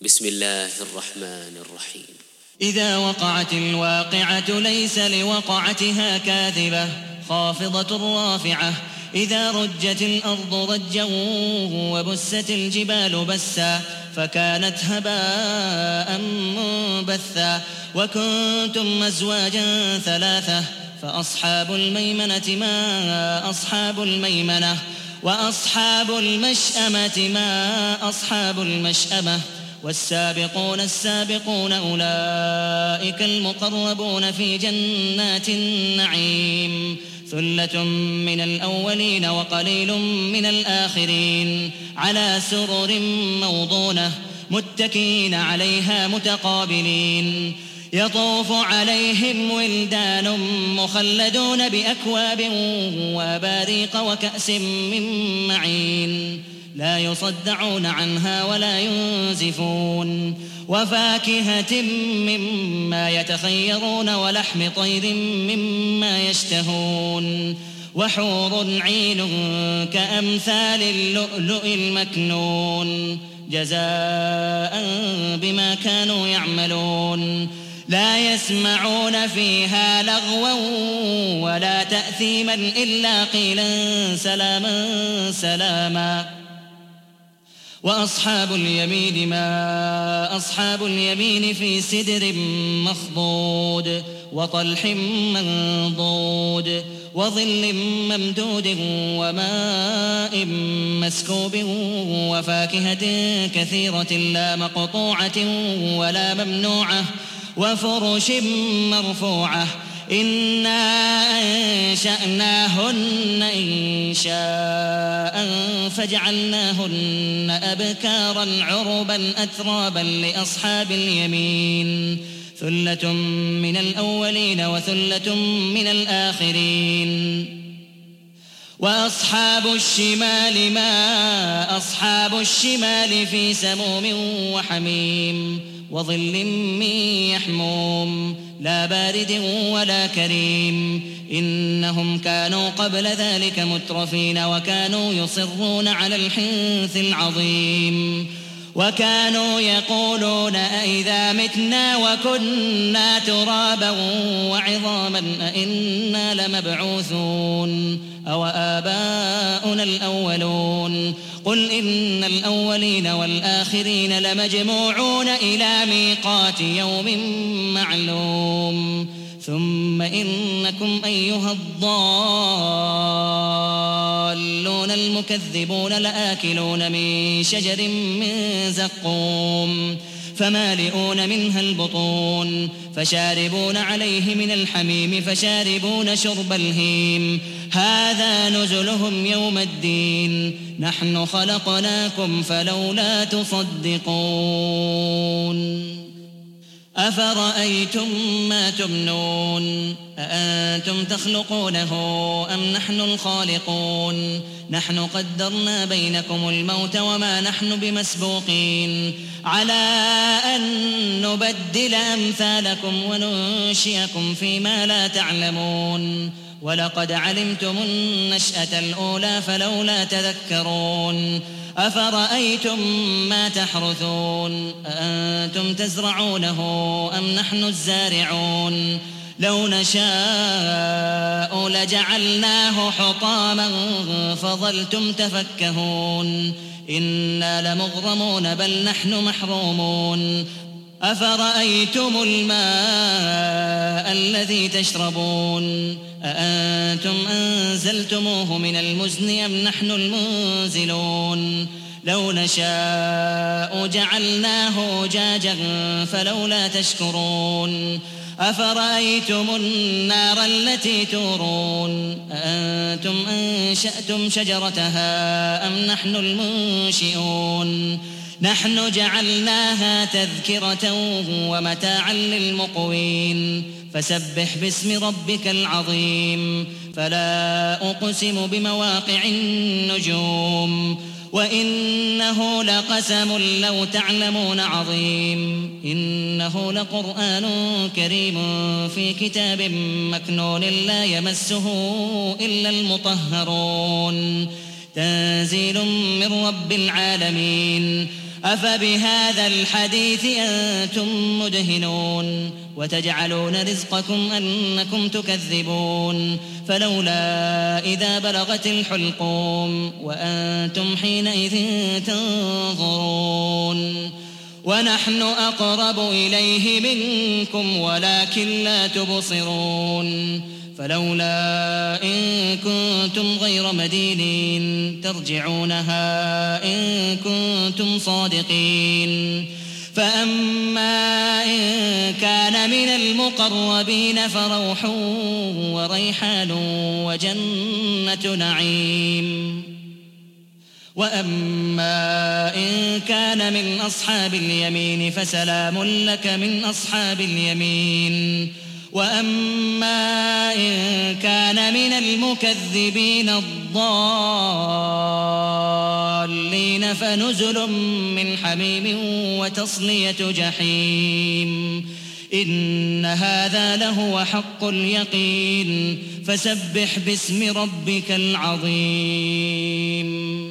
بسم الله الرحمن الرحيم. إذا وقعت الواقعة ليس لوقعتها كاذبة خافضة رافعة إذا رجت الأرض رجا وبست الجبال بسا فكانت هباء منبثا وكنتم أزواجا ثلاثة فأصحاب الميمنة ما أصحاب الميمنة وأصحاب المشأمة ما أصحاب المشأمة والسابقون السابقون أولئك المقربون في جنات النعيم ثلة من الأولين وقليل من الآخرين على سرر موضونة متكئين عليها متقابلين يطوف عليهم ولدان مخلدون بأكواب وأباريق وكأس من معين لا يصدعون عنها ولا ينزفون وفاكهة مما يتخيرون ولحم طير مما يشتهون وحور عين كأمثال اللؤلؤ المكنون جزاء بما كانوا يعملون لا يسمعون فيها لغوا ولا تأثيما إلا قيلا سلاما سلاما وأصحاب اليمين ما أصحاب اليمين في سدر مخضود وطلح منضود وظل ممدود وماء مسكوب وفاكهة كثيرة لا مقطوعة ولا ممنوعة وفرش مرفوعة إنا أنشأناهن إنشاء فجعلناهن أبكارا عربا أترابا لأصحاب اليمين ثلة من الأولين وثلة من الآخرين وأصحاب الشمال ما أصحاب الشمال في سموم وحميم وظل من يحموم لا بارد ولا كريم إنهم كانوا قبل ذلك مترفين وكانوا يصرون على الحنث العظيم وكانوا يقولون أئذا متنا وكنا ترابا وعظاما أئنا لمبعوثون أو آباؤنا الأولون قل إن الأولين والآخرين لمجموعون إلى ميقات يوم معلوم ثم إنكم أيها الضالون المكذبون لآكلون من شجر من زقوم فمالئون منها البطون فشاربون عليه من الحميم فشاربون شرب الهيم هذا نزلهم يوم الدين نحن خلقناكم فلولا تصدقون أفرأيتم ما تمنون أأنتم تخلقونه أم نحن الخالقون نحن قدرنا بينكم الموت وما نحن بمسبوقين على أن نبدل أمثالكم وننشئكم فيما لا تعلمون ولقد علمتم النشأة الأولى فلولا تذكرون أفرأيتم ما تحرثون أأنتم تزرعونه أم نحن الزارعون لو نشاء لجعلناه حطاما فظلتم تفكهون إنا لمغرمون بل نحن محرومون أفرأيتم الماء الذي تشربون أأنتم أنزلتموه من المزن أم نحن المنزلون لو نشاء جعلناه جاجا فلولا تشكرون أفرأيتم النار التي تورون أأنتم أنشأتم شجرتها أم نحن المنشئون نحن جعلناها تذكرة ومتاعا للمقوين فسبح باسم ربك العظيم فلا أقسم بمواقع النجوم وإنه لقسم لو تعلمون عظيم إنه لقرآن كريم في كتاب مكنون لا يمسه إلا المطهرون تنزيل من رب العالمين أفبهذا الحديث أنتم مدهنون وتجعلون رزقكم أنكم تكذبون فلولا إذا بلغت الحلقوم وأنتم حينئذ تنظرون ونحن أقرب إليه منكم ولكن لا تبصرون فلولا إن كنتم غير مدينين ترجعونها إن كنتم صادقين فأما إن كان من المقربين فروح وريحان وجنة نعيم وأما إن كان من أصحاب اليمين فسلام لك من أصحاب اليمين وأما إن كان من المكذبين الضالين فنزل من حميم وتصلية جحيم إن هذا لهو حق اليقين فسبح باسم ربك العظيم